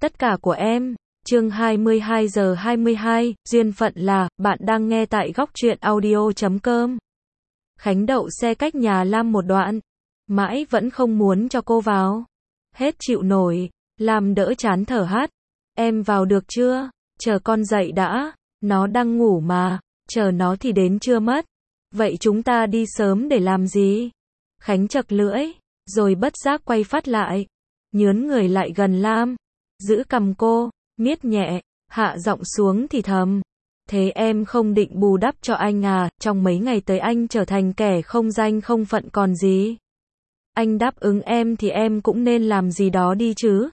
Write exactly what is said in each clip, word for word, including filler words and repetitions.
Tất cả của em. Chương hai mươi hai giờ hai mươi hai, duyên phận là, bạn đang nghe tại góc truyện audio chấm com. Khánh đậu xe cách nhà Lam một đoạn, mãi vẫn không muốn cho cô vào. Hết chịu nổi, Lam đỡ chán thở hắt. Em vào được chưa? Chờ con dậy đã, nó đang ngủ mà, chờ nó thì đến trưa mất. Vậy chúng ta đi sớm để làm gì? Khánh chật lưỡi, rồi bất giác quay phát lại, nhướn người lại gần Lam, giữ cằm cô, miết nhẹ, hạ giọng xuống thì thầm. Thế em không định bù đắp cho anh à, trong mấy ngày tới anh trở thành kẻ không danh không phận còn gì. Anh đáp ứng em thì em cũng nên làm gì đó đi chứ.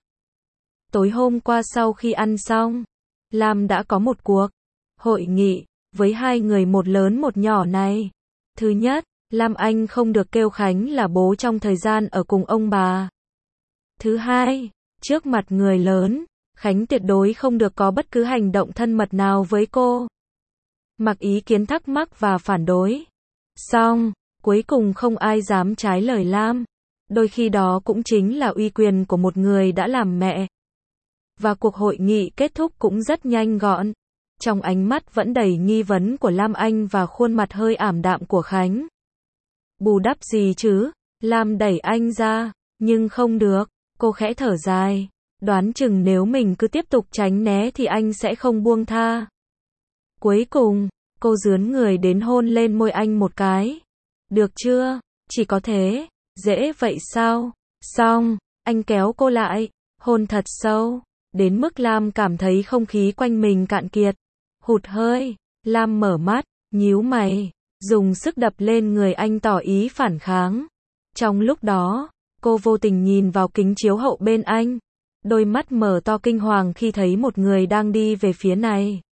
Tối hôm qua sau khi ăn xong, Lam đã có một cuộc hội nghị với hai người một lớn một nhỏ này. Thứ nhất, Lam Anh không được kêu Khánh là bố trong thời gian ở cùng ông bà. Thứ hai, trước mặt người lớn, Khánh tuyệt đối không được có bất cứ hành động thân mật nào với cô. Mặc ý kiến thắc mắc và phản đối. Xong, cuối cùng không ai dám trái lời Lam. Đôi khi đó cũng chính là uy quyền của một người đã làm mẹ. Và cuộc hội nghị kết thúc cũng rất nhanh gọn. Trong ánh mắt vẫn đầy nghi vấn của Lam Anh và khuôn mặt hơi ảm đạm của Khánh. Bù đắp gì chứ? Lam đẩy anh ra, nhưng không được. Cô khẽ thở dài. Đoán chừng nếu mình cứ tiếp tục tránh né thì anh sẽ không buông tha. Cuối cùng, cô dướn người đến hôn lên môi anh một cái. Được chưa? Chỉ có thế. Dễ vậy sao? Xong, anh kéo cô lại, hôn thật sâu, đến mức Lam cảm thấy không khí quanh mình cạn kiệt. Hụt hơi, Lam mở mắt, nhíu mày, dùng sức đập lên người anh tỏ ý phản kháng. Trong lúc đó, cô vô tình nhìn vào kính chiếu hậu bên anh. Đôi mắt mở to kinh hoàng khi thấy một người đang đi về phía này.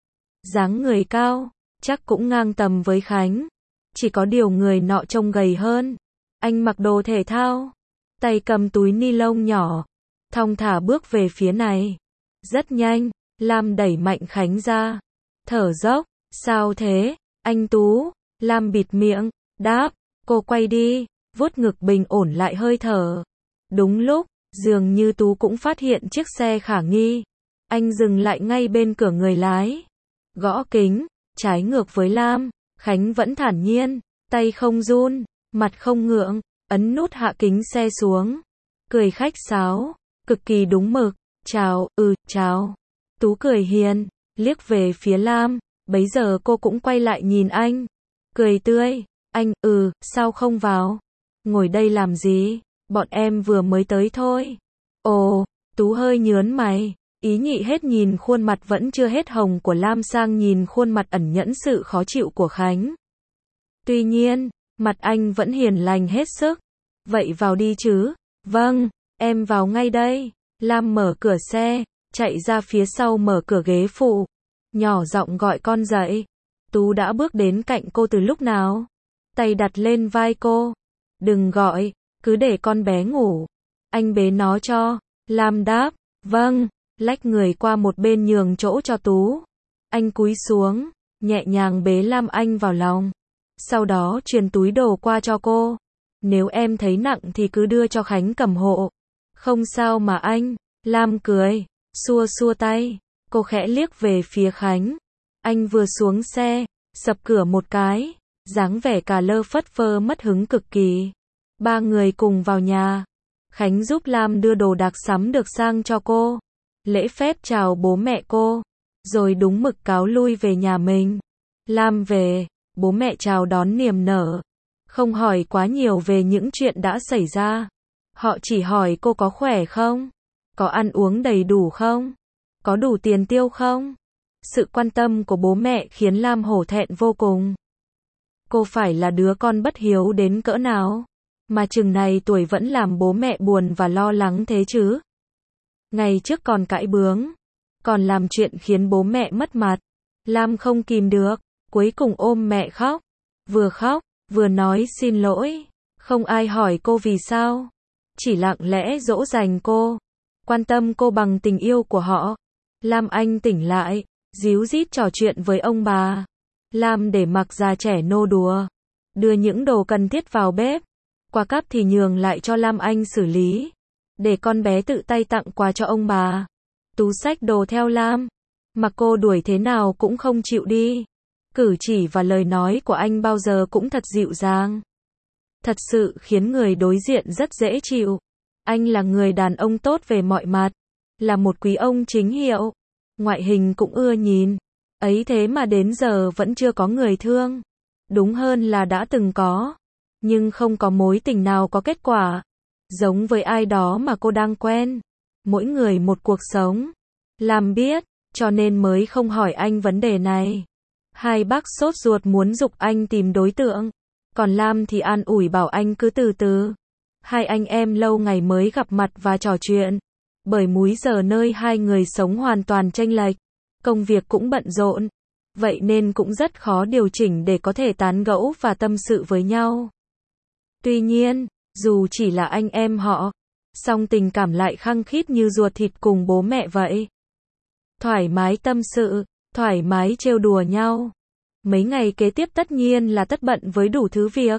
Dáng người cao, chắc cũng ngang tầm với Khánh. Chỉ có điều người nọ trông gầy hơn. Anh mặc đồ thể thao, tay cầm túi ni lông nhỏ, thong thả bước về phía này. Rất nhanh, Lam đẩy mạnh Khánh ra. Thở dốc, sao thế, anh Tú? Lam bịt miệng, đáp, cô quay đi, vuốt ngực bình ổn lại hơi thở. Đúng lúc, dường như Tú cũng phát hiện chiếc xe khả nghi. Anh dừng lại ngay bên cửa người lái. Gõ kính, trái ngược với Lam, Khánh vẫn thản nhiên, tay không run, mặt không ngượng, ấn nút hạ kính xe xuống. Cười khách sáo, cực kỳ đúng mực, chào, ừ, chào. Tú cười hiền, liếc về phía Lam, bấy giờ cô cũng quay lại nhìn anh. Cười tươi, anh, ừ, sao không vào? Ngồi đây làm gì? Bọn em vừa mới tới thôi. Ồ, Tú hơi nhớn mày, ý nhị hết nhìn khuôn mặt vẫn chưa hết hồng của Lam sang nhìn khuôn mặt ẩn nhẫn sự khó chịu của Khánh. Tuy nhiên, mặt anh vẫn hiền lành hết sức. Vậy vào đi chứ. Vâng, em vào ngay đây. Lam mở cửa xe, chạy ra phía sau mở cửa ghế phụ. Nhỏ giọng gọi con dậy. Tú đã bước đến cạnh cô từ lúc nào. Tay đặt lên vai cô. Đừng gọi, cứ để con bé ngủ. Anh bế nó cho. Lam đáp, vâng, lách người qua một bên nhường chỗ cho Tú. Anh cúi xuống, nhẹ nhàng bế Lam Anh vào lòng. Sau đó truyền túi đồ qua cho cô. Nếu em thấy nặng thì cứ đưa cho Khánh cầm hộ. Không sao mà anh. Lam cười, xua xua tay. Cô khẽ liếc về phía Khánh. Anh vừa xuống xe, sập cửa một cái, dáng vẻ cà lơ phất phơ mất hứng cực kỳ. Ba người cùng vào nhà. Khánh giúp Lam đưa đồ đạc sắm được sang cho cô. Lễ phép chào bố mẹ cô. Rồi đúng mực cáo lui về nhà mình. Lam về. Bố mẹ chào đón niềm nở. Không hỏi quá nhiều về những chuyện đã xảy ra. Họ chỉ hỏi cô có khỏe không? Có ăn uống đầy đủ không? Có đủ tiền tiêu không? Sự quan tâm của bố mẹ khiến Lam hổ thẹn vô cùng. Cô phải là đứa con bất hiếu đến cỡ nào? Mà chừng này tuổi vẫn làm bố mẹ buồn và lo lắng thế chứ? Ngày trước còn cãi bướng. Còn làm chuyện khiến bố mẹ mất mặt. Lam không kìm được. Cuối cùng ôm mẹ khóc. Vừa khóc, vừa nói xin lỗi. Không ai hỏi cô vì sao. Chỉ lặng lẽ dỗ dành cô. Quan tâm cô bằng tình yêu của họ. Lam Anh tỉnh lại, díu dít trò chuyện với ông bà. Lam để mặc già trẻ nô đùa. Đưa những đồ cần thiết vào bếp. Quà cáp thì nhường lại cho Lam Anh xử lý. Để con bé tự tay tặng quà cho ông bà. Tú xách đồ theo Lam, mà cô đuổi thế nào cũng không chịu đi. Cử chỉ và lời nói của anh bao giờ cũng thật dịu dàng. Thật sự khiến người đối diện rất dễ chịu. Anh là người đàn ông tốt về mọi mặt, là một quý ông chính hiệu, ngoại hình cũng ưa nhìn. Ấy thế mà đến giờ vẫn chưa có người thương. Đúng hơn là đã từng có, nhưng không có mối tình nào có kết quả. Giống với ai đó mà cô đang quen. Mỗi người một cuộc sống. Lam biết, cho nên mới không hỏi anh vấn đề này. Hai bác sốt ruột muốn giục anh tìm đối tượng. Còn Lam thì an ủi bảo anh cứ từ từ. Hai anh em lâu ngày mới gặp mặt và trò chuyện. Bởi múi giờ nơi hai người sống hoàn toàn chênh lệch. Công việc cũng bận rộn. Vậy nên cũng rất khó điều chỉnh để có thể tán gẫu và tâm sự với nhau. Tuy nhiên, dù chỉ là anh em họ, song tình cảm lại khăng khít như ruột thịt cùng bố mẹ vậy. Thoải mái tâm sự, thoải mái trêu đùa nhau. Mấy ngày kế tiếp tất nhiên là tất bận với đủ thứ việc.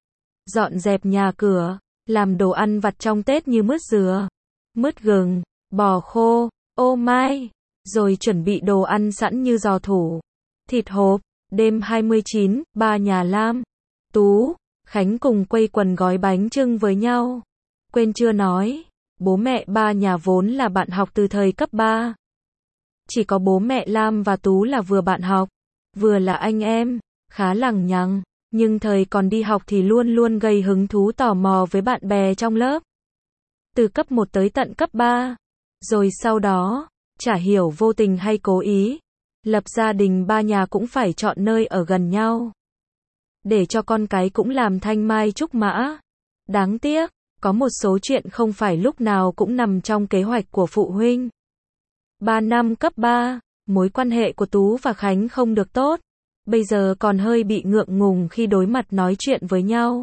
Dọn dẹp nhà cửa, làm đồ ăn vặt trong Tết như mứt dừa, mứt gừng, bò khô, ô mai, rồi chuẩn bị đồ ăn sẵn như giò thủ, thịt hộp. Đêm hai mươi chín, ba nhà Lam, Tú, Khánh cùng quây quần gói bánh chưng với nhau. Quên chưa nói, bố mẹ ba nhà vốn là bạn học từ thời cấp ba. Chỉ có bố mẹ Lam và Tú là vừa bạn học, vừa là anh em, khá lằng nhằng, nhưng thời còn đi học thì luôn luôn gây hứng thú tò mò với bạn bè trong lớp. Từ cấp một tới tận cấp ba, rồi sau đó, chả hiểu vô tình hay cố ý, lập gia đình ba nhà cũng phải chọn nơi ở gần nhau. Để cho con cái cũng làm thanh mai trúc mã. Đáng tiếc, có một số chuyện không phải lúc nào cũng nằm trong kế hoạch của phụ huynh. Ba năm cấp ba, mối quan hệ của Tú và Khánh không được tốt. Bây giờ còn hơi bị ngượng ngùng khi đối mặt nói chuyện với nhau.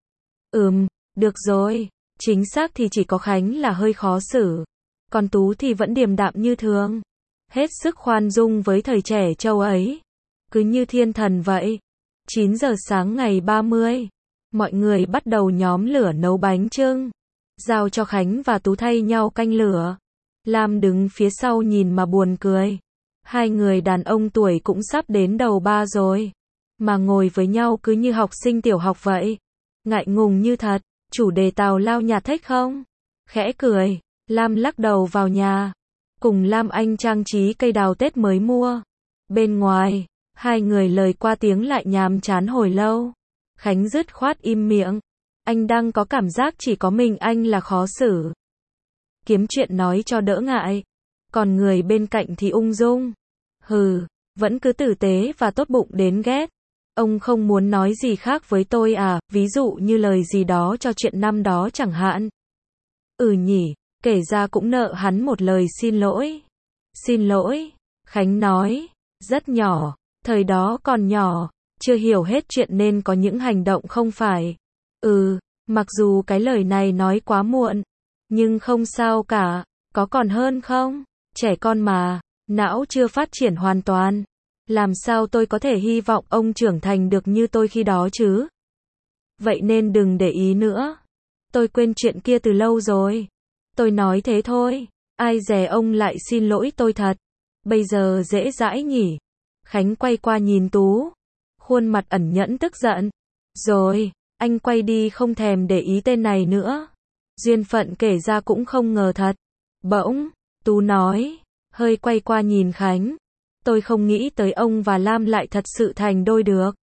Ừm, được rồi, chính xác thì chỉ có Khánh là hơi khó xử. Còn Tú thì vẫn điềm đạm như thường. Hết sức khoan dung với thời trẻ trâu ấy. Cứ như thiên thần vậy. chín giờ sáng ngày ba mươi, mọi người bắt đầu nhóm lửa nấu bánh chưng. Giao cho Khánh và Tú thay nhau canh lửa. Lam đứng phía sau nhìn mà buồn cười. Hai người đàn ông tuổi cũng sắp đến đầu ba rồi. Mà ngồi với nhau cứ như học sinh tiểu học vậy. Ngại ngùng như thật. Chủ đề tào lao nhà thích không? Khẽ cười. Lam lắc đầu vào nhà. Cùng Lam Anh trang trí cây đào Tết mới mua. Bên ngoài, hai người lời qua tiếng lại nhàm chán hồi lâu. Khánh dứt khoát im miệng. Anh đang có cảm giác chỉ có mình anh là khó xử. Kiếm chuyện nói cho đỡ ngại. Còn người bên cạnh thì ung dung. Hừ, vẫn cứ tử tế và tốt bụng đến ghét. Ông không muốn nói gì khác với tôi à, ví dụ như lời gì đó cho chuyện năm đó chẳng hạn. Ừ nhỉ, kể ra cũng nợ hắn một lời xin lỗi. Xin lỗi, Khánh nói, rất nhỏ, thời đó còn nhỏ, chưa hiểu hết chuyện nên có những hành động không phải. Ừ, mặc dù cái lời này nói quá muộn, nhưng không sao cả, có còn hơn không? Trẻ con mà, não chưa phát triển hoàn toàn. Làm sao tôi có thể hy vọng ông trưởng thành được như tôi khi đó chứ? Vậy nên đừng để ý nữa. Tôi quên chuyện kia từ lâu rồi. Tôi nói thế thôi. Ai dè ông lại xin lỗi tôi thật. Bây giờ dễ dãi nhỉ? Khánh quay qua nhìn Tú. Khuôn mặt ẩn nhẫn tức giận. Rồi, anh quay đi không thèm để ý tên này nữa. Duyên phận kể ra cũng không ngờ thật. Bỗng, Tú nói, hơi quay qua nhìn Khánh. Tôi không nghĩ tới ông và Lam lại thật sự thành đôi được.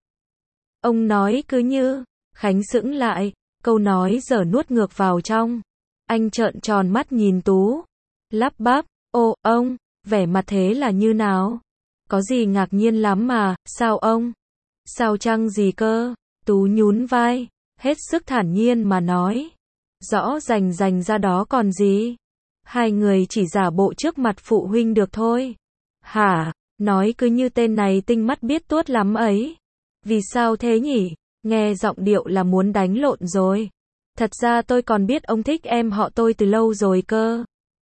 Ông nói cứ như, Khánh sững lại, câu nói giờ nuốt ngược vào trong. Anh trợn tròn mắt nhìn Tú. Lắp bắp, ô, ông, vẻ mặt thế là như nào? Có gì ngạc nhiên lắm mà, sao ông? Sao chăng gì cơ? Tú nhún vai, hết sức thản nhiên mà nói. Rõ rành rành ra đó còn gì? Hai người chỉ giả bộ trước mặt phụ huynh được thôi. Hả? Nói cứ như tên này tinh mắt biết tuốt lắm ấy. Vì sao thế nhỉ? Nghe giọng điệu là muốn đánh lộn rồi. Thật ra tôi còn biết ông thích em họ tôi từ lâu rồi cơ.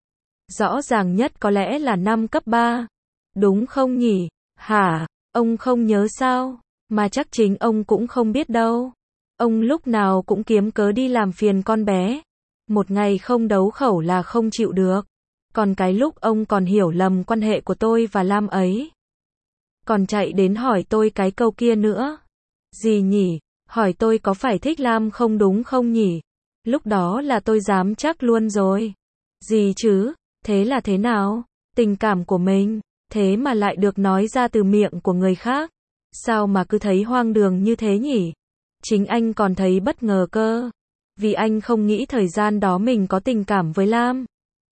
Rõ ràng nhất có lẽ là năm cấp ba. Đúng không nhỉ? Hả? Ông không nhớ sao? Mà chắc chính ông cũng không biết đâu. Ông lúc nào cũng kiếm cớ đi làm phiền con bé. Một ngày không đấu khẩu là không chịu được. Còn cái lúc ông còn hiểu lầm quan hệ của tôi và Lam ấy. Còn chạy đến hỏi tôi cái câu kia nữa. Gì nhỉ? Hỏi tôi có phải thích Lam không đúng không nhỉ? Lúc đó là tôi dám chắc luôn rồi. Gì chứ? Thế là thế nào? Tình cảm của mình, thế mà lại được nói ra từ miệng của người khác. Sao mà cứ thấy hoang đường như thế nhỉ? Chính anh còn thấy bất ngờ cơ. Vì anh không nghĩ thời gian đó mình có tình cảm với Lam.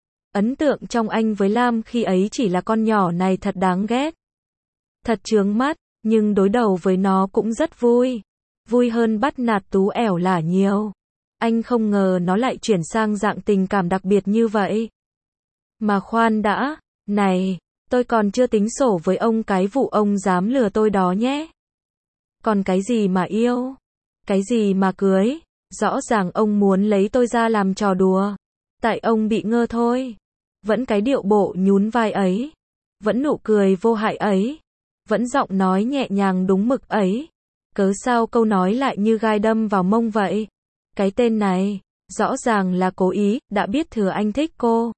Ấn tượng trong anh với Lam khi ấy chỉ là con nhỏ này thật đáng ghét. Thật chướng mắt, nhưng đối đầu với nó cũng rất vui. Vui hơn bắt nạt Tú ẻo lả nhiều. Anh không ngờ nó lại chuyển sang dạng tình cảm đặc biệt như vậy. Mà khoan đã, này, tôi còn chưa tính sổ với ông cái vụ ông dám lừa tôi đó nhé. Còn cái gì mà yêu? Cái gì mà cưới? Rõ ràng ông muốn lấy tôi ra làm trò đùa. Tại ông bị ngơ thôi. Vẫn cái điệu bộ nhún vai ấy. Vẫn nụ cười vô hại ấy. Vẫn giọng nói nhẹ nhàng đúng mực ấy. Cớ sao câu nói lại như gai đâm vào mông vậy? Cái tên này, rõ ràng là cố ý, đã biết thừa anh thích cô.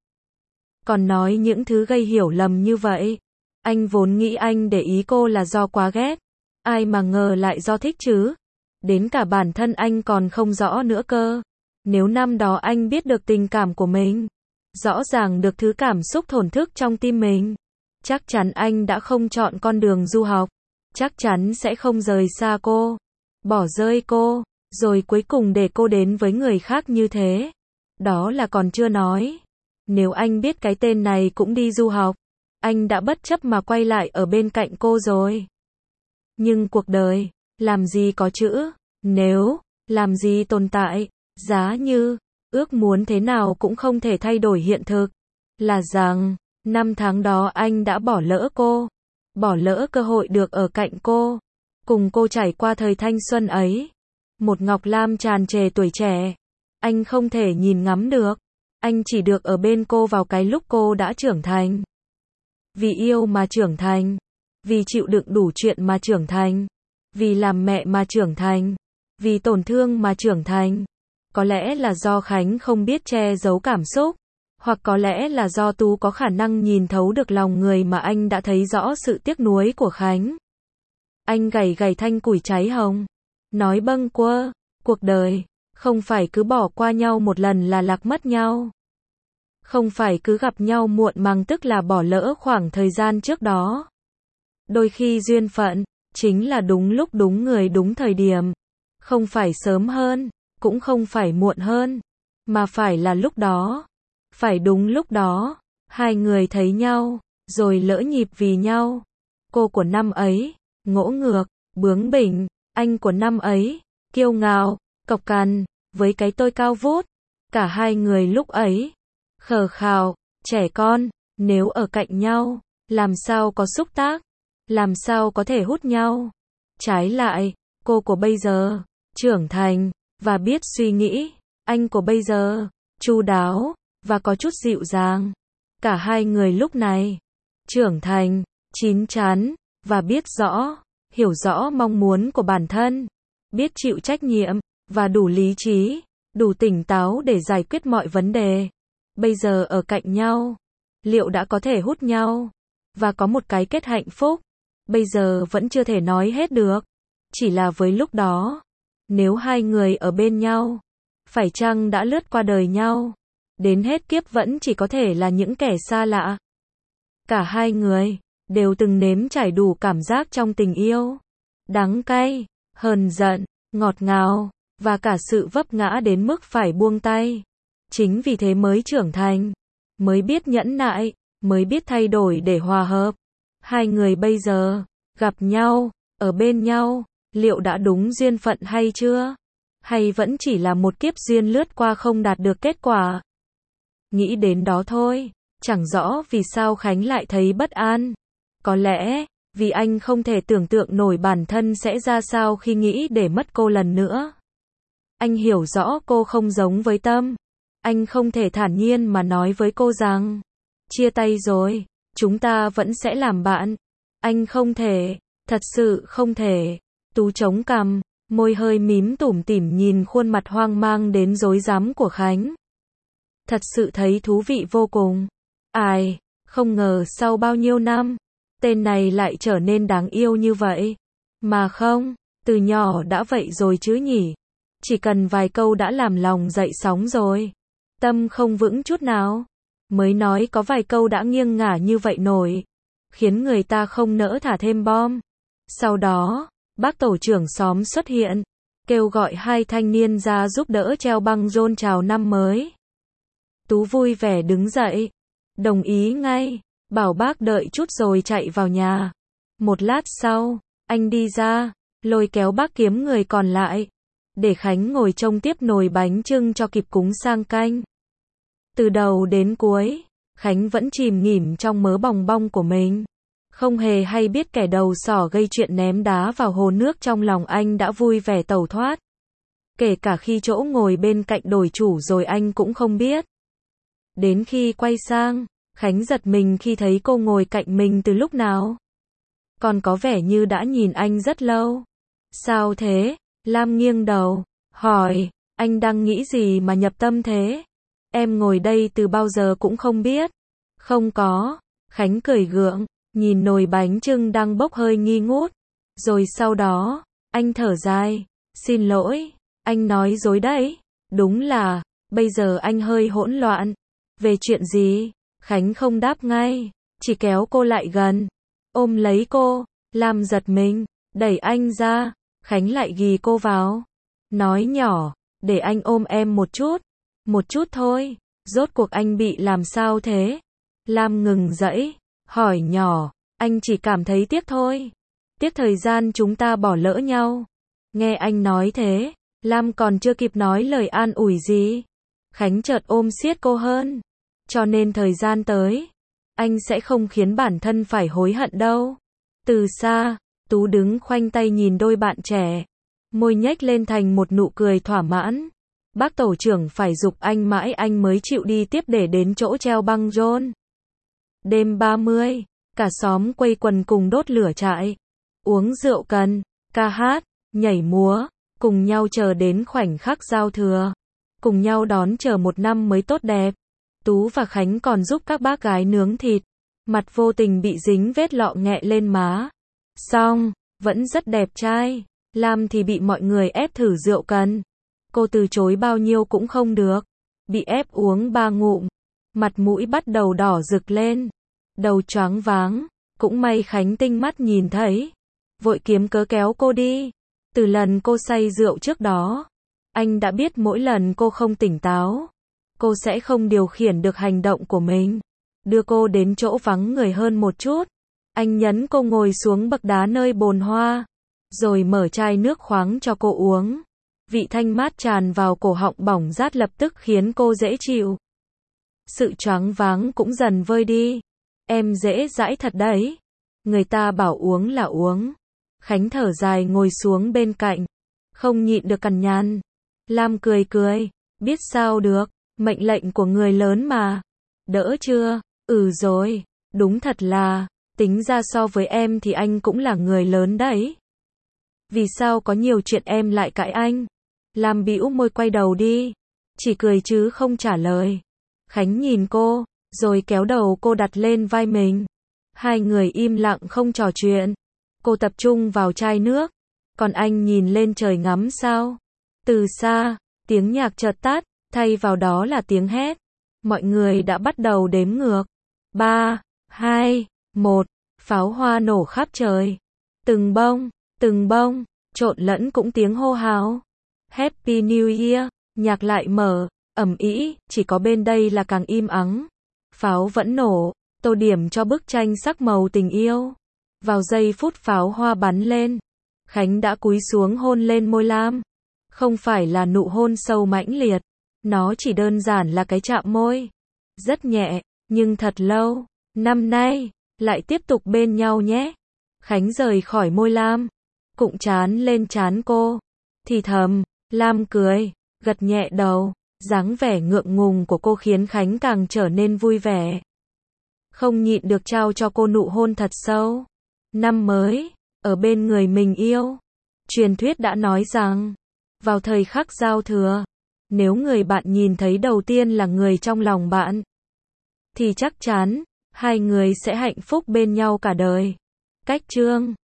Còn nói những thứ gây hiểu lầm như vậy. Anh vốn nghĩ anh để ý cô là do quá ghét. Ai mà ngờ lại do thích chứ. Đến cả bản thân anh còn không rõ nữa cơ. Nếu năm đó anh biết được tình cảm của mình, rõ ràng được thứ cảm xúc thổn thức trong tim mình, chắc chắn anh đã không chọn con đường du học. Chắc chắn sẽ không rời xa cô, bỏ rơi cô, rồi cuối cùng để cô đến với người khác như thế. Đó là còn chưa nói. Nếu anh biết cái tên này cũng đi du học, anh đã bất chấp mà quay lại ở bên cạnh cô rồi. Nhưng cuộc đời, làm gì có chữ nếu, làm gì tồn tại, giá như, ước muốn thế nào cũng không thể thay đổi hiện thực. Là rằng, năm tháng đó anh đã bỏ lỡ cô, bỏ lỡ cơ hội được ở cạnh cô, cùng cô trải qua thời thanh xuân ấy. Một Ngọc Lam tràn trề tuổi trẻ, anh không thể nhìn ngắm được, anh chỉ được ở bên cô vào cái lúc cô đã trưởng thành. Vì yêu mà trưởng thành, vì chịu đựng đủ chuyện mà trưởng thành, vì làm mẹ mà trưởng thành, vì tổn thương mà trưởng thành. Có lẽ là do Khánh không biết che giấu cảm xúc, hoặc có lẽ là do Tú có khả năng nhìn thấu được lòng người mà anh đã thấy rõ sự tiếc nuối của Khánh. Anh gảy gảy thanh củi cháy hồng, nói bâng quơ, cuộc đời, không phải cứ bỏ qua nhau một lần là lạc mất nhau. Không phải cứ gặp nhau muộn màng tức là bỏ lỡ khoảng thời gian trước đó. Đôi khi duyên phận, chính là đúng lúc đúng người đúng thời điểm. Không phải sớm hơn, cũng không phải muộn hơn, mà phải là lúc đó. Phải đúng lúc đó, hai người thấy nhau, rồi lỡ nhịp vì nhau. Cô của năm ấy, ngỗ ngược, bướng bỉnh, anh của năm ấy, kiêu ngạo, cộc cằn, với cái tôi cao vút. Cả hai người lúc ấy, khờ khào, trẻ con, nếu ở cạnh nhau, làm sao có xúc tác, làm sao có thể hút nhau. Trái lại, cô của bây giờ, trưởng thành, và biết suy nghĩ, anh của bây giờ, chu đáo, và có chút dịu dàng. Cả hai người lúc này, trưởng thành, chín chắn, và biết rõ, hiểu rõ mong muốn của bản thân, biết chịu trách nhiệm, và đủ lý trí, đủ tỉnh táo để giải quyết mọi vấn đề. Bây giờ ở cạnh nhau, liệu đã có thể hút nhau, và có một cái kết hạnh phúc, bây giờ vẫn chưa thể nói hết được. Chỉ là với lúc đó, nếu hai người ở bên nhau, phải chăng đã lướt qua đời nhau, đến hết kiếp vẫn chỉ có thể là những kẻ xa lạ. Cả hai người, đều từng nếm trải đủ cảm giác trong tình yêu. Đắng cay, hờn giận, ngọt ngào, và cả sự vấp ngã đến mức phải buông tay. Chính vì thế mới trưởng thành, mới biết nhẫn nại, mới biết thay đổi để hòa hợp. Hai người bây giờ, gặp nhau, ở bên nhau, liệu đã đúng duyên phận hay chưa? Hay vẫn chỉ là một kiếp duyên lướt qua không đạt được kết quả? Nghĩ đến đó thôi, chẳng rõ vì sao Khánh lại thấy bất an. Có lẽ, vì anh không thể tưởng tượng nổi bản thân sẽ ra sao khi nghĩ để mất cô lần nữa. Anh hiểu rõ cô không giống với Tâm. Anh không thể thản nhiên mà nói với cô rằng, chia tay rồi, chúng ta vẫn sẽ làm bạn. Anh không thể, thật sự không thể. Tú chống cằm, môi hơi mím tủm tỉm nhìn khuôn mặt hoang mang đến rối rắm của Khánh. Thật sự thấy thú vị vô cùng. Ai, không ngờ sau bao nhiêu năm, tên này lại trở nên đáng yêu như vậy. Mà không, từ nhỏ đã vậy rồi chứ nhỉ. Chỉ cần vài câu đã làm lòng dậy sóng rồi. Tâm không vững chút nào. Mới nói có vài câu đã nghiêng ngả như vậy nổi. Khiến người ta không nỡ thả thêm bom. Sau đó, bác tổ trưởng xóm xuất hiện. Kêu gọi hai thanh niên ra giúp đỡ treo băng rôn chào năm mới. Tú vui vẻ đứng dậy. Đồng ý ngay. Bảo bác đợi chút rồi chạy vào nhà. Một lát sau, anh đi ra, lôi kéo bác kiếm người còn lại. Để Khánh ngồi trông tiếp nồi bánh chưng cho kịp cúng sang canh. Từ đầu đến cuối, Khánh vẫn chìm nghỉm trong mớ bòng bong của mình. Không hề hay biết kẻ đầu sỏ gây chuyện ném đá vào hồ nước trong lòng anh đã vui vẻ tẩu thoát. Kể cả khi chỗ ngồi bên cạnh đổi chủ rồi anh cũng không biết. Đến khi quay sang, Khánh giật mình khi thấy cô ngồi cạnh mình từ lúc nào. Còn có vẻ như đã nhìn anh rất lâu. Sao thế? Lam nghiêng đầu, hỏi, anh đang nghĩ gì mà nhập tâm thế? Em ngồi đây từ bao giờ cũng không biết. Không có, Khánh cười gượng, nhìn nồi bánh chưng đang bốc hơi nghi ngút. Rồi sau đó, anh thở dài, xin lỗi, anh nói dối đấy. Đúng là, bây giờ anh hơi hỗn loạn. Về chuyện gì? Khánh không đáp ngay, chỉ kéo cô lại gần, ôm lấy cô. Lam giật mình, đẩy anh ra. Khánh lại ghì cô vào, nói nhỏ, để anh ôm em một chút, một chút thôi, rốt cuộc anh bị làm sao thế? Lam ngừng dãy, hỏi nhỏ, anh chỉ cảm thấy tiếc thôi, tiếc thời gian chúng ta bỏ lỡ nhau. Nghe anh nói thế, Lam còn chưa kịp nói lời an ủi gì, Khánh chợt ôm siết cô hơn, cho nên thời gian tới, anh sẽ không khiến bản thân phải hối hận đâu. Từ xa, Tú đứng khoanh tay nhìn đôi bạn trẻ, môi nhếch lên thành một nụ cười thỏa mãn. Bác tổ trưởng phải giục anh mãi anh mới chịu đi tiếp để đến chỗ treo băng rôn. Đêm ba mươi, cả xóm quây quần cùng đốt lửa trại, uống rượu cần, ca hát, nhảy múa, cùng nhau chờ đến khoảnh khắc giao thừa, cùng nhau đón chờ một năm mới tốt đẹp. Tú và Khánh còn giúp các bác gái nướng thịt, mặt vô tình bị dính vết lọ nghẹ lên má. Xong, vẫn rất đẹp trai. Lam thì bị mọi người ép thử rượu cần. Cô từ chối bao nhiêu cũng không được. Bị ép uống ba ngụm. Mặt mũi bắt đầu đỏ rực lên. Đầu choáng váng. Cũng may Khánh tinh mắt nhìn thấy. Vội kiếm cớ kéo cô đi. Từ lần cô say rượu trước đó, anh đã biết mỗi lần cô không tỉnh táo, cô sẽ không điều khiển được hành động của mình. Đưa cô đến chỗ vắng người hơn một chút. Anh nhấn cô ngồi xuống bậc đá nơi bồn hoa, rồi mở chai nước khoáng cho cô uống. Vị thanh mát tràn vào cổ họng bỏng rát lập tức khiến cô dễ chịu. Sự choáng váng cũng dần vơi đi. Em dễ dãi thật đấy. Người ta bảo uống là uống. Khánh thở dài ngồi xuống bên cạnh. Không nhịn được cằn nhằn. Lam cười cười. Biết sao được, mệnh lệnh của người lớn mà. Đỡ chưa? Ừ rồi, đúng thật là, tính ra so với em thì anh cũng là người lớn đấy. Vì sao có nhiều chuyện em lại cãi anh? Lam bĩu môi quay đầu đi, chỉ cười chứ không trả lời. Khánh nhìn cô, rồi kéo đầu cô đặt lên vai mình. Hai người im lặng không trò chuyện. Cô tập trung vào chai nước, còn anh nhìn lên trời ngắm sao. Từ xa, tiếng nhạc chợt tắt, thay vào đó là tiếng hét. Mọi người đã bắt đầu đếm ngược. Ba, hai, một, pháo hoa nổ khắp trời. Từng bông, từng bông, trộn lẫn cũng tiếng hô hào. Happy New Year, nhạc lại mở, ầm ĩ, chỉ có bên đây là càng im ắng. Pháo vẫn nổ, tô điểm cho bức tranh sắc màu tình yêu. Vào giây phút pháo hoa bắn lên, Khánh đã cúi xuống hôn lên môi Lam. Không phải là nụ hôn sâu mãnh liệt, nó chỉ đơn giản là cái chạm môi. Rất nhẹ, nhưng thật lâu. Năm nay, lại tiếp tục bên nhau nhé. Khánh rời khỏi môi Lam, cụng trán lên trán cô. Thì thầm, Lam cười, gật nhẹ đầu. Dáng vẻ ngượng ngùng của cô khiến Khánh càng trở nên vui vẻ. Không nhịn được trao cho cô nụ hôn thật sâu. Năm mới, ở bên người mình yêu. Truyền thuyết đã nói rằng, vào thời khắc giao thừa, nếu người bạn nhìn thấy đầu tiên là người trong lòng bạn, thì chắc chắn hai người sẽ hạnh phúc bên nhau cả đời. Cách chương